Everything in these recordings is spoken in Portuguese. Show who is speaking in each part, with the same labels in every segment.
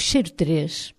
Speaker 1: Cheiro 3.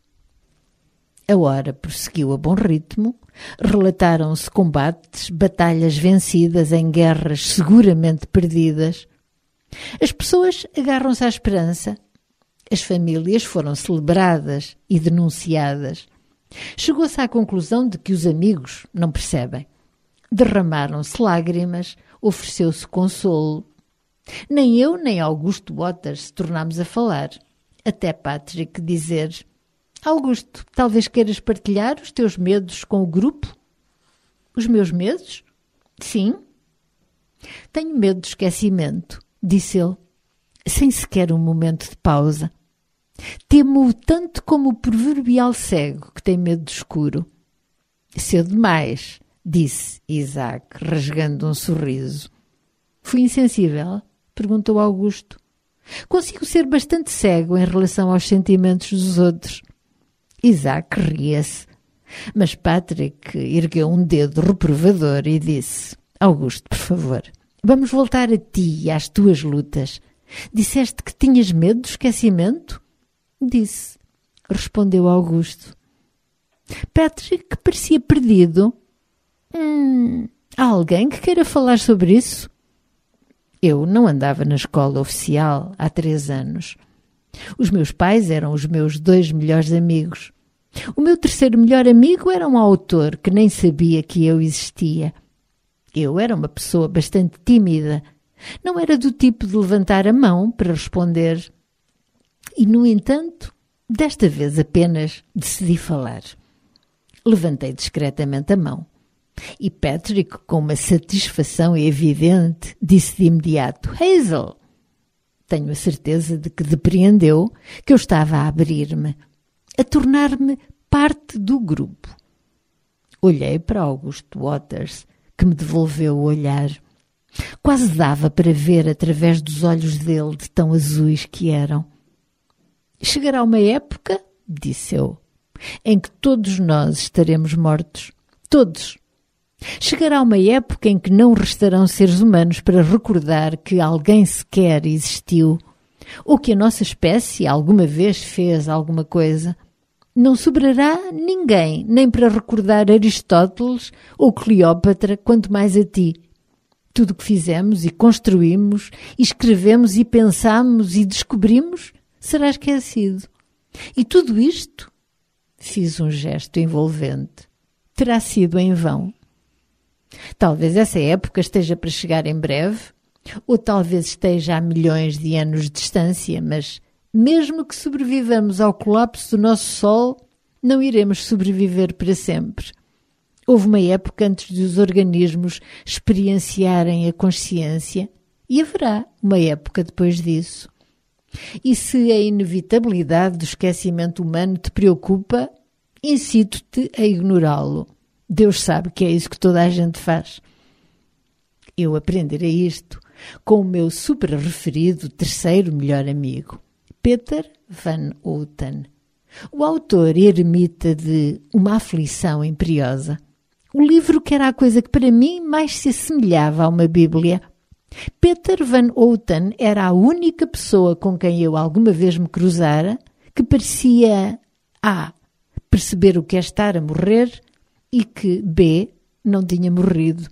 Speaker 1: A hora prosseguiu a bom ritmo, relataram-se combates, batalhas vencidas em guerras seguramente perdidas. As pessoas agarram-se à esperança. As famílias foram celebradas e denunciadas. Chegou-se à conclusão de que os amigos não percebem. Derramaram-se lágrimas, ofereceu-se consolo. Nem eu nem Augusto Waters se tornámos a falar. Até Patrick dizer: Augusto, talvez queiras partilhar os teus medos com o grupo? Os meus medos? Sim. Tenho medo de esquecimento, disse ele, sem sequer um momento de pausa. Temo-o tanto como o proverbial cego que tem medo do escuro. Cedo demais, disse Isaac, rasgando um sorriso. Fui insensível? Perguntou Augusto. Consigo ser bastante cego em relação aos sentimentos dos outros. Isaac ria-se, mas Patrick ergueu um dedo reprovador e disse: Augusto, por favor, vamos voltar a ti e às tuas lutas. Disseste que tinhas medo do esquecimento? Disse, respondeu Augusto. Patrick parecia perdido. Há alguém que queira falar sobre isso? Eu não andava na escola oficial há 3 anos. Os meus pais eram os meus 2 melhores amigos. O meu 3º melhor amigo era um autor que nem sabia que eu existia. Eu era uma pessoa bastante tímida. Não era do tipo de levantar a mão para responder. E, no entanto, desta vez apenas decidi falar. Levantei discretamente a mão. E Patrick, com uma satisfação evidente, disse de imediato: Hazel! Tenho a certeza de que depreendeu que eu estava a abrir-me, a tornar-me parte do grupo. Olhei para Augusto Waters, que me devolveu o olhar. Quase dava para ver através dos olhos dele, de tão azuis que eram. Chegará uma época, disse eu, em que todos nós estaremos mortos. Todos. Chegará uma época em que não restarão seres humanos para recordar que alguém sequer existiu, ou que a nossa espécie alguma vez fez alguma coisa. Não sobrará ninguém, nem para recordar Aristóteles ou Cleópatra, quanto mais a ti. Tudo o que fizemos e construímos, e escrevemos e pensamos e descobrimos, será esquecido. E tudo isto, fiz um gesto envolvente, terá sido em vão. Talvez essa época esteja para chegar em breve, ou talvez esteja a milhões de anos de distância, mas mesmo que sobrevivamos ao colapso do nosso Sol, não iremos sobreviver para sempre. Houve uma época antes de os organismos experienciarem a consciência e haverá uma época depois disso. E se a inevitabilidade do esquecimento humano te preocupa, incito-te a ignorá-lo. Deus sabe que é isso que toda a gente faz. Eu aprenderei isto com o meu super-referido 3º melhor amigo, Peter Van Houten, o autor eremita de Uma Aflição Imperiosa, o livro que era a coisa que para mim mais se assemelhava a uma Bíblia. Peter Van Houten era a única pessoa com quem eu alguma vez me cruzara que parecia A. perceber o que é estar a morrer e que B. não tinha morrido.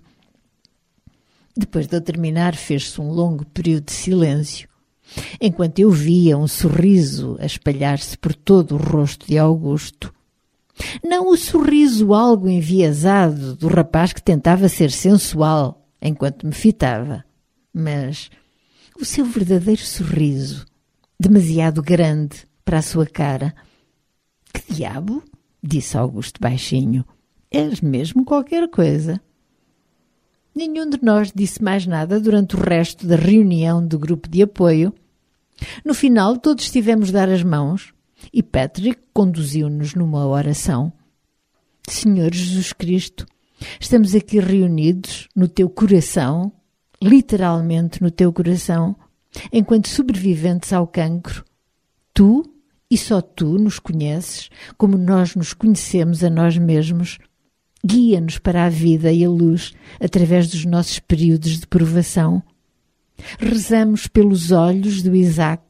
Speaker 1: Depois de eu terminar, fez-se um longo período de silêncio, enquanto eu via um sorriso a espalhar-se por todo o rosto de Augusto. Não o sorriso algo enviesado do rapaz que tentava ser sensual enquanto me fitava, mas o seu verdadeiro sorriso, demasiado grande para a sua cara. — Que diabo? — disse Augusto baixinho. — És mesmo qualquer coisa. Nenhum de nós disse mais nada durante o resto da reunião do grupo de apoio. No final, todos tivemos de dar as mãos e Patrick conduziu-nos numa oração. Senhor Jesus Cristo, estamos aqui reunidos no teu coração, literalmente no teu coração, enquanto sobreviventes ao cancro. Tu e só tu nos conheces como nós nos conhecemos a nós mesmos. Guia-nos para a vida e a luz através dos nossos períodos de provação. Rezamos pelos olhos do Isaac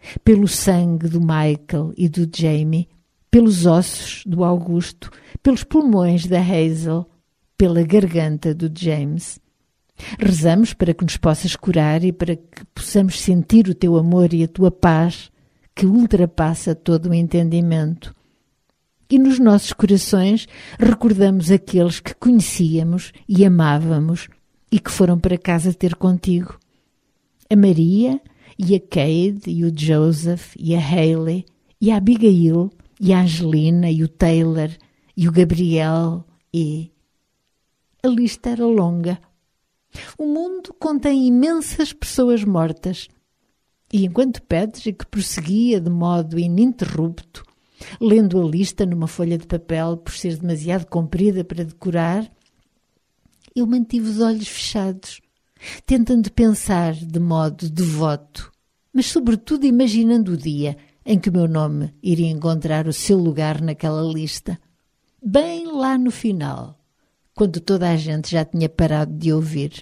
Speaker 1: pelo sangue do Michael e do Jamie, pelos ossos do Augusto, pelos pulmões da Hazel, pela garganta do James. Rezamos para que nos possas curar e para que possamos sentir o teu amor e a tua paz, que ultrapassa todo o entendimento. E nos nossos corações recordamos aqueles que conhecíamos e amávamos e que foram para casa ter contigo. A Maria e a Cade e o Joseph e a Hayley e a Abigail e a Angelina e o Taylor e o Gabriel e... A lista era longa. O mundo contém imensas pessoas mortas. E enquanto Patrick prosseguia de modo ininterrupto, lendo a lista numa folha de papel por ser demasiado comprida para decorar, eu mantive os olhos fechados, tentando pensar de modo devoto, mas sobretudo imaginando o dia em que o meu nome iria encontrar o seu lugar naquela lista, bem lá no final, quando toda a gente já tinha parado de ouvir.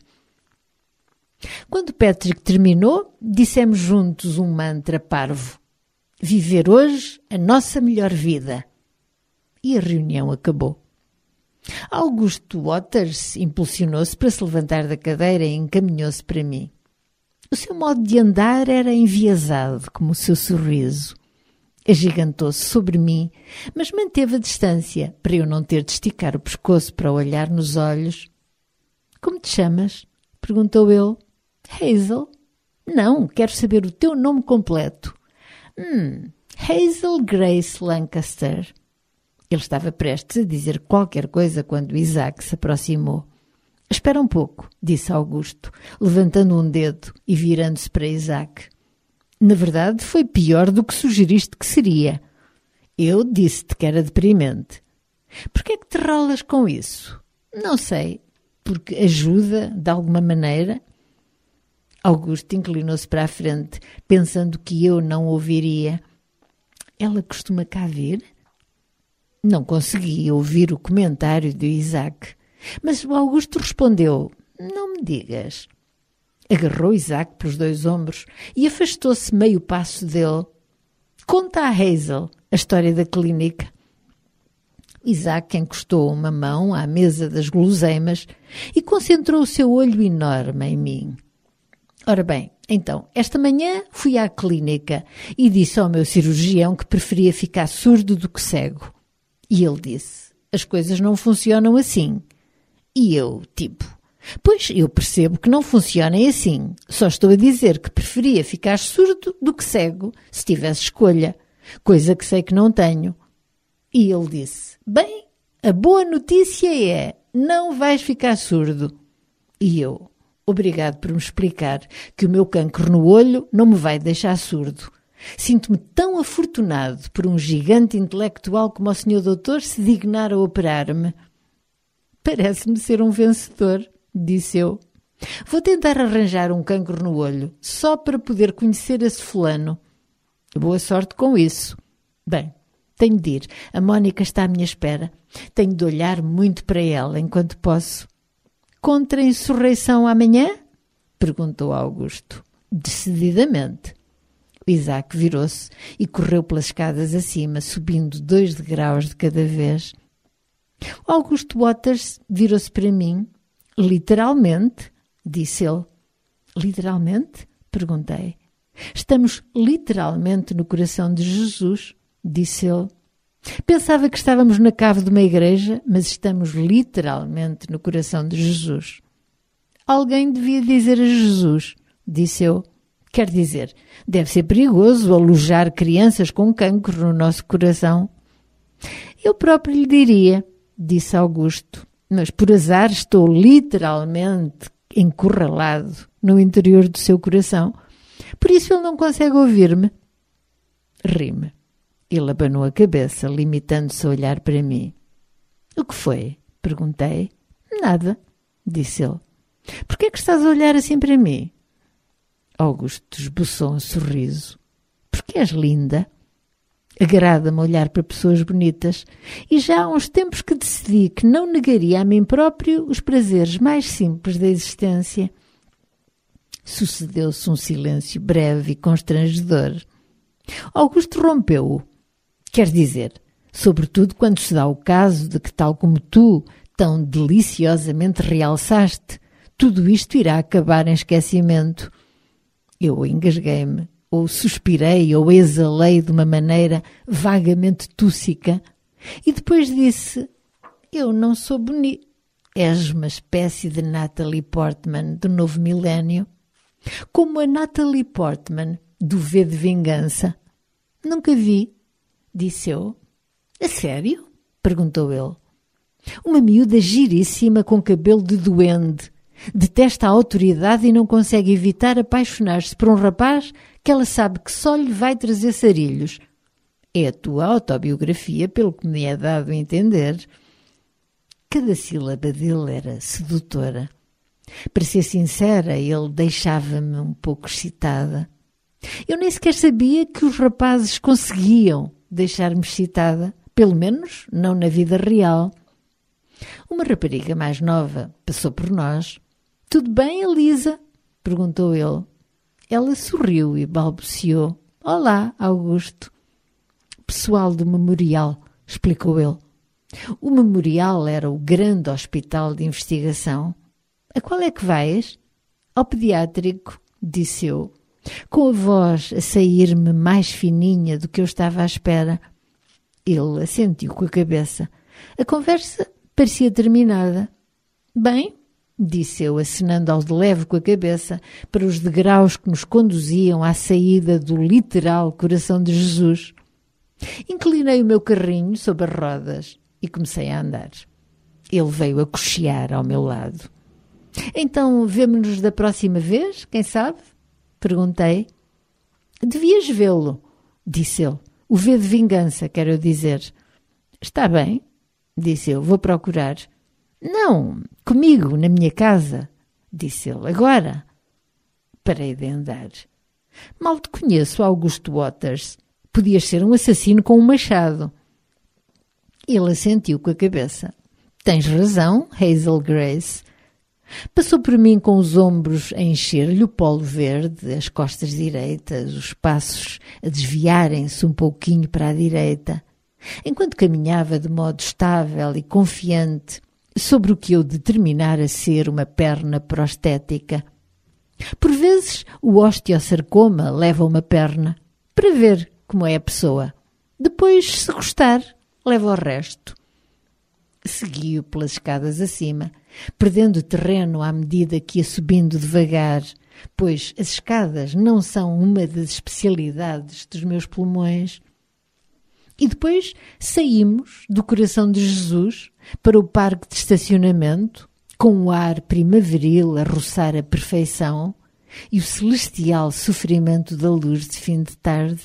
Speaker 1: Quando Patrick terminou, dissemos juntos um mantra parvo. Viver hoje a nossa melhor vida. E a reunião acabou. Augusto Waters impulsionou-se para se levantar da cadeira e encaminhou-se para mim. O seu modo de andar era enviesado, como o seu sorriso. Agigantou-se sobre mim, mas manteve a distância, para eu não ter de esticar o pescoço para olhar nos olhos. — Como te chamas? — perguntou ele. — Hazel? — Não, quero saber o teu nome completo. — Hazel Grace Lancaster. Ele estava prestes a dizer qualquer coisa quando Isaac se aproximou. — Espera um pouco, disse Augusto, levantando um dedo e virando-se para Isaac. — Na verdade, foi pior do que sugeriste que seria. Eu disse-te que era deprimente. — Por que é que te rolas com isso? — Não sei. Porque ajuda, de alguma maneira? Augusto inclinou-se para a frente, pensando que eu não ouviria. — Ela costuma cá vir? Não consegui ouvir o comentário de Isaac, mas o Augusto respondeu: — Não me digas. Agarrou Isaac pelos 2 ombros e afastou-se meio passo dele. — Conta a Hazel a história da clínica. Isaac encostou uma mão à mesa das guloseimas e concentrou o seu olho enorme em mim. Ora bem, então, esta manhã fui à clínica e disse ao meu cirurgião que preferia ficar surdo do que cego. E ele disse: as coisas não funcionam assim. E eu, pois eu percebo que não funcionem assim. Só estou a dizer que preferia ficar surdo do que cego, se tivesse escolha, coisa que sei que não tenho. E ele disse: bem, a boa notícia é, não vais ficar surdo. E eu: obrigado por me explicar que o meu cancro no olho não me vai deixar surdo. Sinto-me tão afortunado por um gigante intelectual como o Sr. Doutor se dignar a operar-me. Parece-me ser um vencedor, disse eu. Vou tentar arranjar um cancro no olho, só para poder conhecer esse fulano. Boa sorte com isso. Bem, tenho de ir. A Mónica está à minha espera. Tenho de olhar muito para ela enquanto posso. Contra a insurreição amanhã? Perguntou Augusto. Decididamente. Isaac virou-se e correu pelas escadas acima, subindo 2 degraus de cada vez. Augusto Waters virou-se para mim. Literalmente, disse ele. Literalmente? Perguntei. Estamos literalmente no coração de Jesus, disse ele. Pensava que estávamos na cave de uma igreja, mas estamos literalmente no coração de Jesus. Alguém devia dizer a Jesus, disse eu. Quer dizer, deve ser perigoso alojar crianças com cancro no nosso coração. Eu próprio lhe diria, disse Augusto, mas por azar estou literalmente encurralado no interior do seu coração. Por isso ele não consegue ouvir-me. Ri-me. Ele abanou a cabeça, limitando-se a olhar para mim. O que foi? Perguntei. Nada, disse ele. Por que é que estás a olhar assim para mim? Augusto esboçou um sorriso. Porque és linda. Agrada-me olhar para pessoas bonitas e já há uns tempos que decidi que não negaria a mim próprio os prazeres mais simples da existência. Sucedeu-se um silêncio breve e constrangedor. Augusto rompeu-o. Quer dizer, sobretudo quando se dá o caso de que, tal como tu tão deliciosamente realçaste, tudo isto irá acabar em esquecimento. Eu engasguei-me, ou suspirei, ou exalei de uma maneira vagamente tússica, e depois disse: eu não sou bonita. És uma espécie de Natalie Portman do novo milénio, como a Natalie Portman do V de Vingança. Nunca vi, disse eu. A sério? Perguntou ele. Uma miúda giríssima com cabelo de duende. Detesta a autoridade e não consegue evitar apaixonar-se por um rapaz que ela sabe que só lhe vai trazer sarilhos. É a tua autobiografia, pelo que me é dado a entender. Cada sílaba dele era sedutora. Para ser sincera, ele deixava-me um pouco excitada. Eu nem sequer sabia que os rapazes conseguiam deixar-me excitada, pelo menos não na vida real. Uma rapariga mais nova passou por nós. Tudo bem, Elisa? Perguntou ele. Ela sorriu e balbuciou. Olá, Augusto. Pessoal do memorial, explicou ele. O memorial era o grande hospital de investigação. A qual é que vais? Ao pediátrico, disse eu, com a voz a sair-me mais fininha do que eu estava à espera. Ele assentiu com a cabeça. A conversa parecia terminada. Bem, disse eu, acenando ao de leve com a cabeça para os degraus que nos conduziam à saída do literal coração de Jesus. Inclinei o meu carrinho sob as rodas e comecei a andar. Ele veio a cochear ao meu lado. Então, vemo-nos da próxima vez, quem sabe? Perguntei. Devias vê-lo, disse ele. O V de Vingança, quero eu dizer. Está bem, disse eu, vou procurar. Não, comigo, na minha casa, disse ele. Agora. Parei de andar. Mal te conheço, Augusto Waters. Podias ser um assassino com um machado. Ele assentiu com a cabeça. Tens razão, Hazel Grace. Passou por mim com os ombros a encher-lhe o polo verde, as costas direitas, os passos a desviarem-se um pouquinho para a direita, enquanto caminhava de modo estável e confiante sobre o que eu determinara ser uma perna prostética. Por vezes o osteosarcoma leva uma perna, para ver como é a pessoa. Depois, se gostar, leva o resto. Segui-o pelas escadas acima, perdendo terreno à medida que ia subindo devagar, pois as escadas não são uma das especialidades dos meus pulmões. E depois saímos do coração de Jesus para o parque de estacionamento, com o ar primaveril a roçar a perfeição e o celestial sofrimento da luz de fim de tarde.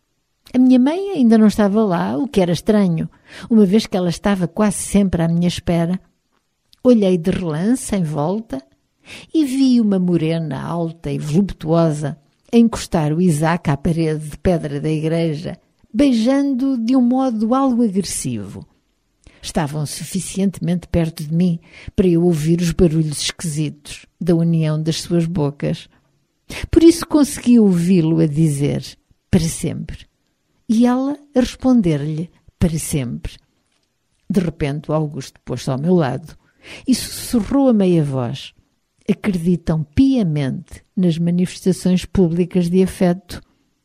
Speaker 1: A minha mãe ainda não estava lá, o que era estranho, uma vez que ela estava quase sempre à minha espera. Olhei de relance em volta e vi uma morena alta e voluptuosa a encostar o Isaac à parede de pedra da igreja, beijando de um modo algo agressivo. Estavam suficientemente perto de mim para eu ouvir os barulhos esquisitos da união das suas bocas. Por isso consegui ouvi-lo a dizer, para sempre. E ela a responder-lhe, para sempre. De repente o Augusto pôs-se ao meu lado e sussurrou a meia voz. Acreditam piamente nas manifestações públicas de afeto.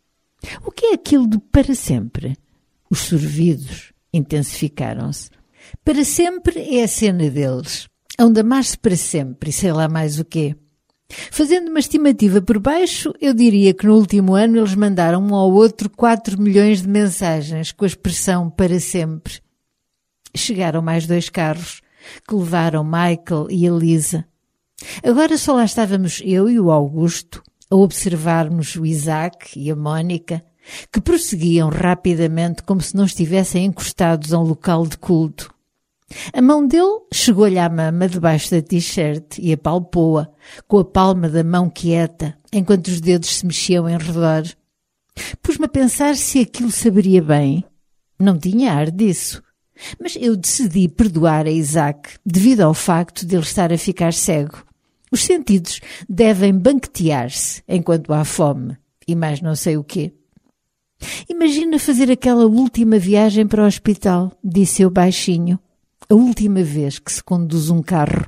Speaker 1: O que é aquilo de para sempre? Os sorvidos intensificaram-se. Para sempre é a cena deles. Hão de amar-se para sempre e sei lá mais o quê. Fazendo uma estimativa por baixo, eu diria que no último ano eles mandaram um ao outro 4 milhões de mensagens com a expressão para sempre. Chegaram mais 2 carros que levaram Michael e Elisa. Agora só lá estávamos eu e o Augusto a observarmos o Isaac e a Mónica, que prosseguiam rapidamente como se não estivessem encostados a um local de culto. A mão dele chegou-lhe à mama debaixo da t-shirt e apalpou-a, com a palma da mão quieta, enquanto os dedos se mexiam em redor. Pus-me a pensar se aquilo saberia bem. Não tinha ar disso. Mas eu decidi perdoar a Isaac devido ao facto de ele estar a ficar cego. Os sentidos devem banquetear-se enquanto há fome e mais não sei o quê. Imagina fazer aquela última viagem para o hospital, disse eu baixinho. A última vez que se conduz um carro.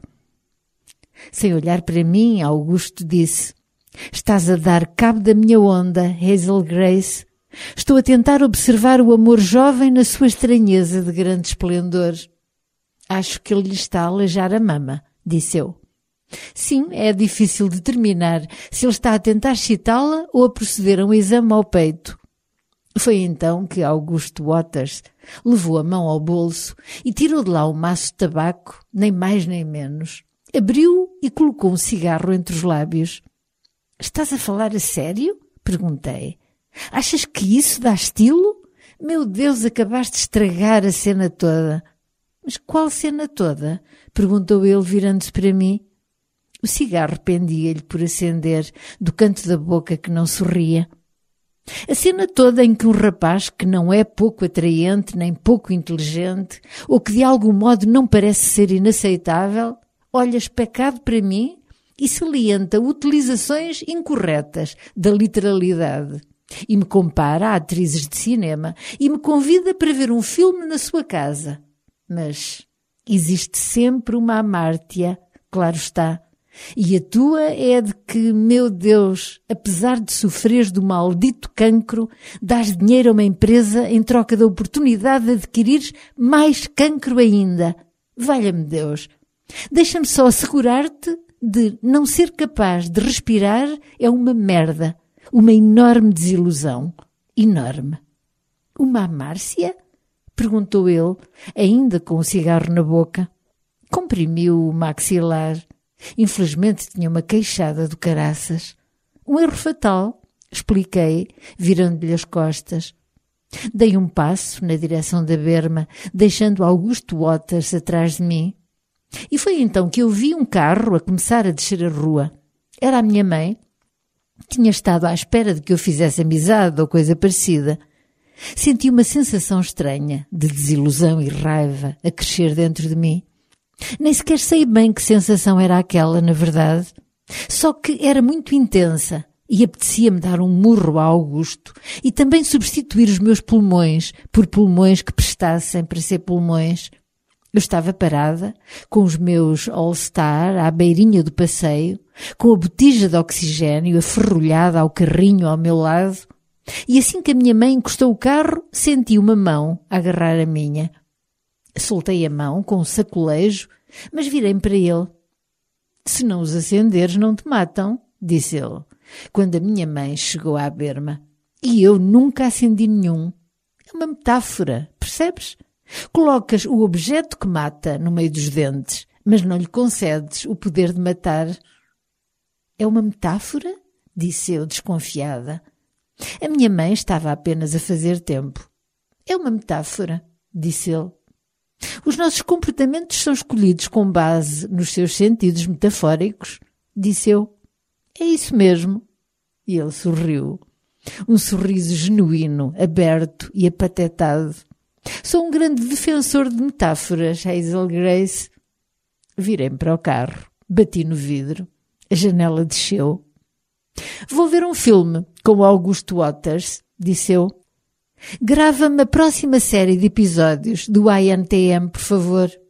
Speaker 1: Sem olhar para mim, Augusto disse: estás a dar cabo da minha onda, Hazel Grace. Estou a tentar observar o amor jovem na sua estranheza de grande esplendor. Acho que ele lhe está a aleijar a mama, disse eu. Sim, é difícil determinar se ele está a tentar excitá-la ou a proceder a um exame ao peito. Foi então que Augusto Waters levou a mão ao bolso e tirou de lá um maço de tabaco, nem mais nem menos. Abriu e colocou um cigarro entre os lábios. Estás a falar a sério? Perguntei. Achas que isso dá estilo? Meu Deus, acabaste de estragar a cena toda. Mas qual cena toda? Perguntou ele virando-se para mim. O cigarro pendia-lhe por acender do canto da boca que não sorria. A cena toda em que um rapaz que não é pouco atraente nem pouco inteligente, ou que de algum modo não parece ser inaceitável, olha especado para mim e salienta utilizações incorretas da literalidade, e me compara a atrizes de cinema e me convida para ver um filme na sua casa. Mas existe sempre uma amártia, claro está. E a tua é a de que, meu Deus, apesar de sofreres do maldito cancro, dás dinheiro a uma empresa em troca da oportunidade de adquirires mais cancro ainda. Valha-me Deus! Deixa-me só assegurar-te de não ser capaz de respirar é uma merda, uma enorme desilusão. Enorme. Uma amárcia? Perguntou ele, ainda com o cigarro na boca. Comprimiu o maxilar. Infelizmente tinha uma queixada do caraças. Um erro fatal, expliquei, virando-lhe as costas. Dei um passo na direção da berma, deixando Augusto Waters atrás de mim. E foi então que eu vi um carro a começar a descer a rua. Era a minha mãe. Tinha estado à espera de que eu fizesse amizade ou coisa parecida. Senti uma sensação estranha de desilusão e raiva a crescer dentro de mim. Nem sequer sei bem que sensação era aquela, na verdade. Só que era muito intensa e apetecia-me dar um murro a Augusto e também substituir os meus pulmões por pulmões que prestassem para ser pulmões. Eu estava parada, com os meus All-Star à beirinha do passeio, com a botija de oxigênio aferrolhada ao carrinho ao meu lado, e assim que a minha mãe encostou o carro, senti uma mão agarrar a minha. Soltei a mão com um sacolejo, mas virei-me para ele. Se não os acenderes, não te matam, disse ele, quando a minha mãe chegou à berma. E eu nunca acendi nenhum. É uma metáfora, percebes? Colocas o objeto que mata no meio dos dentes, mas não lhe concedes o poder de matar. É uma metáfora? Disse eu, desconfiada. A minha mãe estava apenas a fazer tempo. É uma metáfora, disse ele. Os nossos comportamentos são escolhidos com base nos seus sentidos metafóricos, disse eu. É isso mesmo. E ele sorriu. Um sorriso genuíno, aberto e apatetado. Sou um grande defensor de metáforas, Hazel Grace. Virei-me para o carro, bati no vidro. A janela desceu. Vou ver um filme com o Augusto Waters, disse eu. Grava-me a próxima série de episódios do INTM, por favor.